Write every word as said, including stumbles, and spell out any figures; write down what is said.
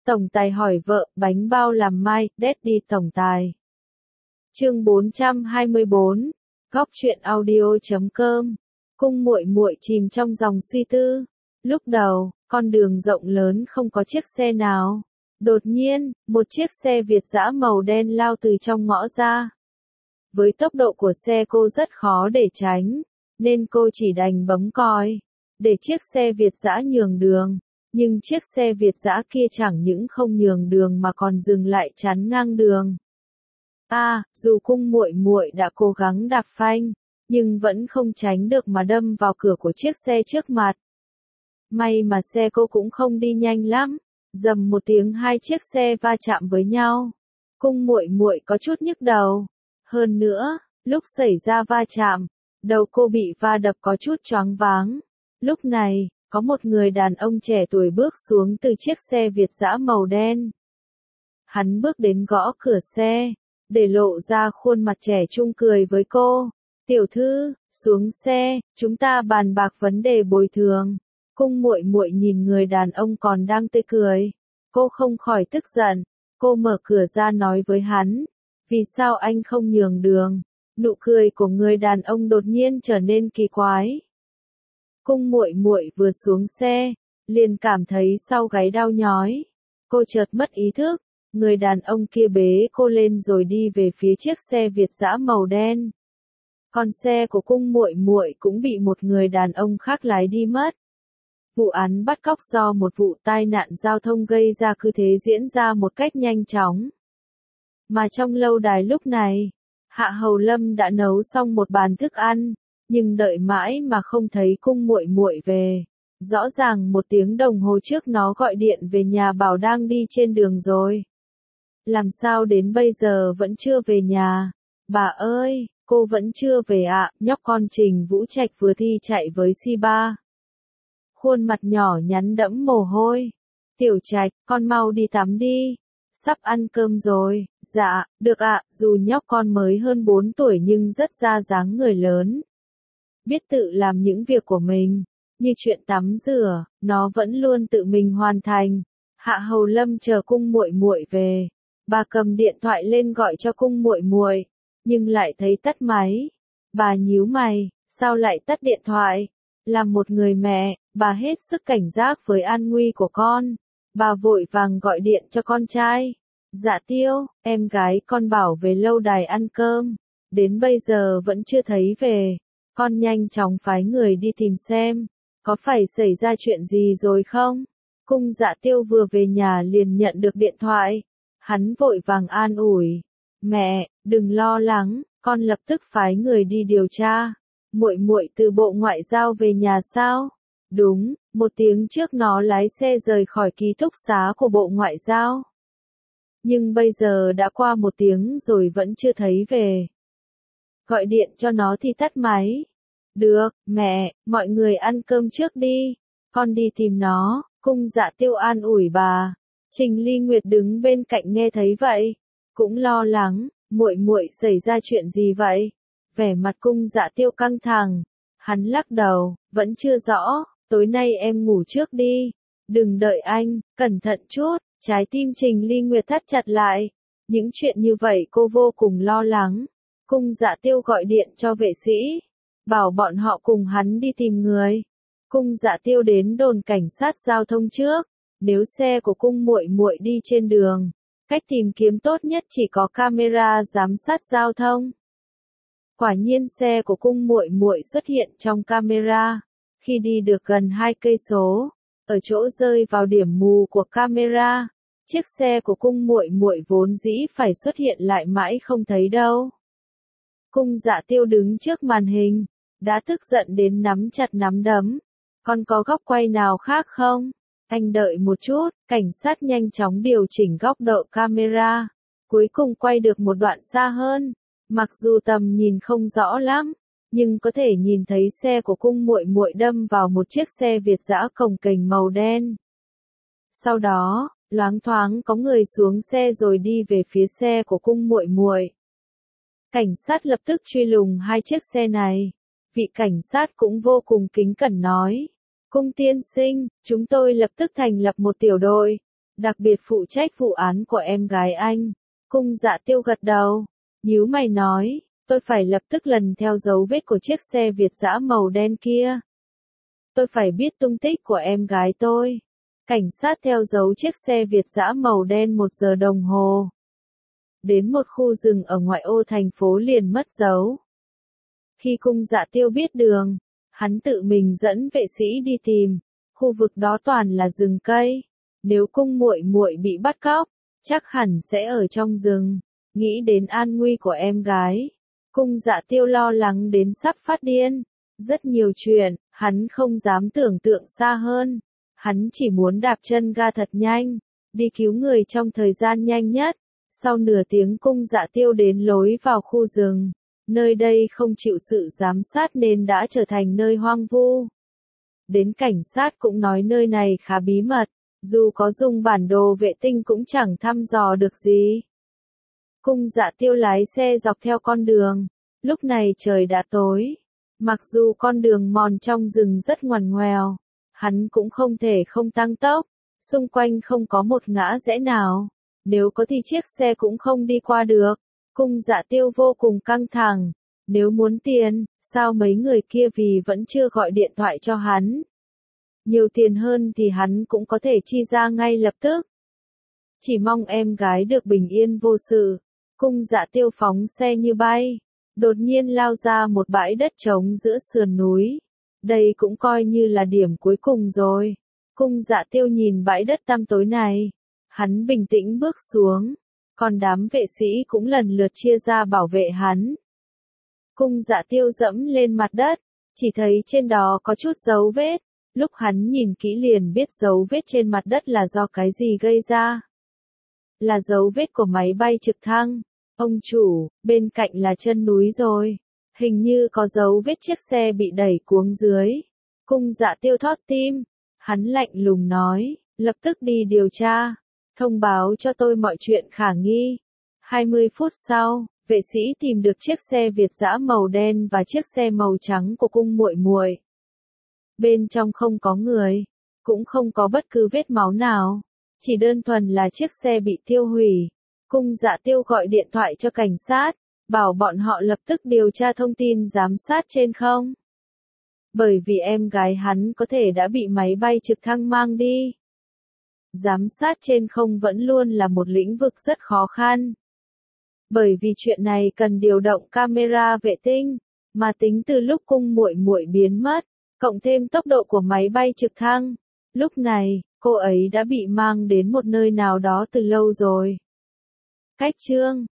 Tổng tài hỏi vợ, bánh bao làm mai, Daddy tổng tài. Chương bốn trăm hai mươi bốn, Góc truyện audio chấm com. Cung muội muội chìm trong dòng suy tư. Lúc đầu, con đường rộng lớn không có chiếc xe nào. Đột nhiên, một chiếc xe Việt dã màu đen lao từ trong ngõ ra. Với tốc độ của xe cô rất khó để tránh, nên cô chỉ đành bấm còi, để chiếc xe Việt dã nhường đường. Nhưng chiếc xe Việt dã kia chẳng những không nhường đường mà còn dừng lại chắn ngang đường. À, dù cung muội muội đã cố gắng đạp phanh, nhưng vẫn không tránh được mà đâm vào cửa của chiếc xe trước mặt. May mà xe cô cũng không đi nhanh lắm, rầm một tiếng hai chiếc xe va chạm với nhau. Cung muội muội có chút nhức đầu. Hơn nữa, lúc xảy ra va chạm, đầu cô bị va đập có chút choáng váng. Lúc này, có một người đàn ông trẻ tuổi bước xuống từ chiếc xe Việt dã màu đen. Hắn bước đến gõ cửa xe, để lộ ra khuôn mặt trẻ trung cười với cô. Tiểu thư, xuống xe, chúng ta bàn bạc vấn đề bồi thường. Cung muội muội nhìn người đàn ông còn đang tươi cười. Cô không khỏi tức giận. Cô mở cửa ra nói với hắn. Vì sao anh không nhường đường? Nụ cười của người đàn ông đột nhiên trở nên kỳ quái. Cung muội muội vừa xuống xe, liền cảm thấy sau gáy đau nhói. Cô chợt mất ý thức, người đàn ông kia bế cô lên rồi đi về phía chiếc xe Việt dã màu đen. Còn xe của cung muội muội cũng bị một người đàn ông khác lái đi mất. Vụ án bắt cóc do một vụ tai nạn giao thông gây ra cứ thế diễn ra một cách nhanh chóng. Mà trong lâu đài lúc này, Hạ Hầu Lâm đã nấu xong một bàn thức ăn, nhưng đợi mãi mà không thấy cung muội muội về. Rõ ràng một tiếng đồng hồ trước nó gọi điện về nhà bảo đang đi trên đường rồi. Làm sao đến bây giờ vẫn chưa về nhà? Bà ơi, cô vẫn chưa về ạ, à? Nhóc con Trình Vũ Trạch vừa thi chạy với xê ba. Khuôn mặt nhỏ nhắn đẫm mồ hôi. Tiểu Trạch, con mau đi tắm đi. Sắp ăn cơm rồi. Dạ, được ạ, dù nhóc con mới hơn bốn tuổi nhưng rất ra dáng người lớn. Biết tự làm những việc của mình, như chuyện tắm rửa, nó vẫn luôn tự mình hoàn thành. Hạ Hầu Lâm chờ cung muội muội về, bà cầm điện thoại lên gọi cho cung muội muội, nhưng lại thấy tắt máy. Bà nhíu mày, sao lại tắt điện thoại? Làm một người mẹ, bà hết sức cảnh giác với an nguy của con. Bà vội vàng gọi điện cho con trai. Dạ Tiêu, em gái con bảo về lâu đài ăn cơm, đến bây giờ vẫn chưa thấy về. Con nhanh chóng phái người đi tìm xem, có phải xảy ra chuyện gì rồi không? Cung Dạ Tiêu vừa về nhà liền nhận được điện thoại. Hắn vội vàng an ủi. Mẹ, đừng lo lắng, con lập tức phái người đi điều tra. Muội muội từ Bộ Ngoại giao về nhà sao? Đúng, một tiếng trước nó lái xe rời khỏi ký túc xá của Bộ Ngoại giao. Nhưng bây giờ đã qua một tiếng rồi vẫn chưa thấy về. Gọi điện cho nó thì tắt máy. Được, mẹ, mọi người ăn cơm trước đi. Con đi tìm nó. Cung Dạ Tiêu an ủi bà. Trình Ly Nguyệt đứng bên cạnh nghe thấy vậy, cũng lo lắng. Muội muội xảy ra chuyện gì vậy? Vẻ mặt Cung Dạ Tiêu căng thẳng. Hắn lắc đầu, vẫn chưa rõ. Tối nay em ngủ trước đi. Đừng đợi anh, cẩn thận chút. Trái tim Trình Ly Nguyệt thắt chặt lại. Những chuyện như vậy cô vô cùng lo lắng. Cung Dạ Tiêu gọi điện cho vệ sĩ, bảo bọn họ cùng hắn đi tìm người. Cung Dạ Tiêu đến đồn cảnh sát giao thông trước. Nếu xe của cung muội muội đi trên đường, cách tìm kiếm tốt nhất chỉ có camera giám sát giao thông. Quả nhiên xe của cung muội muội xuất hiện trong camera. Khi đi được gần hai cây số, ở chỗ rơi vào điểm mù của camera, chiếc xe của cung muội muội vốn dĩ phải xuất hiện lại mãi không thấy đâu. Cung Dạ Tiêu đứng trước màn hình, đã tức giận đến nắm chặt nắm đấm. Còn có góc quay nào khác không? Anh đợi một chút, cảnh sát nhanh chóng điều chỉnh góc độ camera. Cuối cùng quay được một đoạn xa hơn. Mặc dù tầm nhìn không rõ lắm, nhưng có thể nhìn thấy xe của cung muội muội đâm vào một chiếc xe Việt dã cồng kềnh màu đen. Sau đó, loáng thoáng có người xuống xe rồi đi về phía xe của cung muội muội. Cảnh sát lập tức truy lùng hai chiếc xe này. Vị cảnh sát cũng vô cùng kính cẩn nói. Cung tiên sinh, chúng tôi lập tức thành lập một tiểu đội. đặc biệt phụ trách vụ án của em gái anh. Cung Dạ Tiêu gật đầu, nhíu mày nói, tôi phải lập tức lần theo dấu vết của chiếc xe Việt dã màu đen kia. Tôi phải biết tung tích của em gái tôi. Cảnh sát theo dấu chiếc xe Việt dã màu đen một giờ đồng hồ. Đến một khu rừng ở ngoại ô thành phố liền mất dấu. Khi Cung Dạ Tiêu biết đường, hắn tự mình dẫn vệ sĩ đi tìm. Khu vực đó toàn là rừng cây. Nếu Cung muội muội bị bắt cóc, chắc hẳn sẽ ở trong rừng. Nghĩ đến an nguy của em gái, Cung Dạ Tiêu lo lắng đến sắp phát điên. Rất nhiều chuyện, hắn không dám tưởng tượng xa hơn. Hắn chỉ muốn đạp chân ga thật nhanh, đi cứu người trong thời gian nhanh nhất. Sau nửa tiếng Cung Dạ Tiêu đến lối vào khu rừng. Nơi đây không chịu sự giám sát nên đã trở thành nơi hoang vu. Đến cảnh sát cũng nói nơi này khá bí mật, dù có dùng bản đồ vệ tinh cũng chẳng thăm dò được gì. Cung Dạ Tiêu lái xe dọc theo con đường, lúc này trời đã tối. Mặc dù con đường mòn trong rừng rất ngoằn ngoèo, hắn cũng không thể không tăng tốc, xung quanh không có một ngã rẽ nào. Nếu có thì chiếc xe cũng không đi qua được. Cung Dạ Tiêu vô cùng căng thẳng. Nếu muốn tiền, sao mấy người kia vì vẫn chưa gọi điện thoại cho hắn? Nhiều tiền hơn thì hắn cũng có thể chi ra ngay lập tức. Chỉ mong em gái được bình yên vô sự. Cung Dạ Tiêu phóng xe như bay. Đột nhiên lao ra một bãi đất trống giữa sườn núi. Đây cũng coi như là điểm cuối cùng rồi. Cung Dạ Tiêu nhìn bãi đất tăm tối này. Hắn bình tĩnh bước xuống. Còn đám vệ sĩ cũng lần lượt chia ra bảo vệ hắn. Cung Dạ Tiêu dẫm lên mặt đất, chỉ thấy trên đó có chút dấu vết. Lúc hắn nhìn kỹ liền biết dấu vết trên mặt đất là do cái gì gây ra. Là dấu vết của máy bay trực thăng. Ông chủ, bên cạnh là chân núi rồi. Hình như có dấu vết chiếc xe bị đẩy cuống dưới. Cung Dạ Tiêu thót tim. Hắn lạnh lùng nói, lập tức đi điều tra. Thông báo cho tôi mọi chuyện khả nghi. hai mươi phút sau, vệ sĩ tìm được chiếc xe Việt dã màu đen và chiếc xe màu trắng của Cung muội muội. Bên trong không có người, cũng không có bất cứ vết máu nào, chỉ đơn thuần là chiếc xe bị tiêu hủy. Cung Dạ Tiêu gọi điện thoại cho cảnh sát, bảo bọn họ lập tức điều tra thông tin giám sát trên không. Bởi vì em gái hắn có thể đã bị máy bay trực thăng mang đi. Giám sát trên không vẫn luôn là một lĩnh vực rất khó khăn. Bởi vì chuyện này cần điều động camera vệ tinh, mà tính từ lúc Cung muội muội biến mất, cộng thêm tốc độ của máy bay trực thăng, lúc này, cô ấy đã bị mang đến một nơi nào đó từ lâu rồi. Cách chương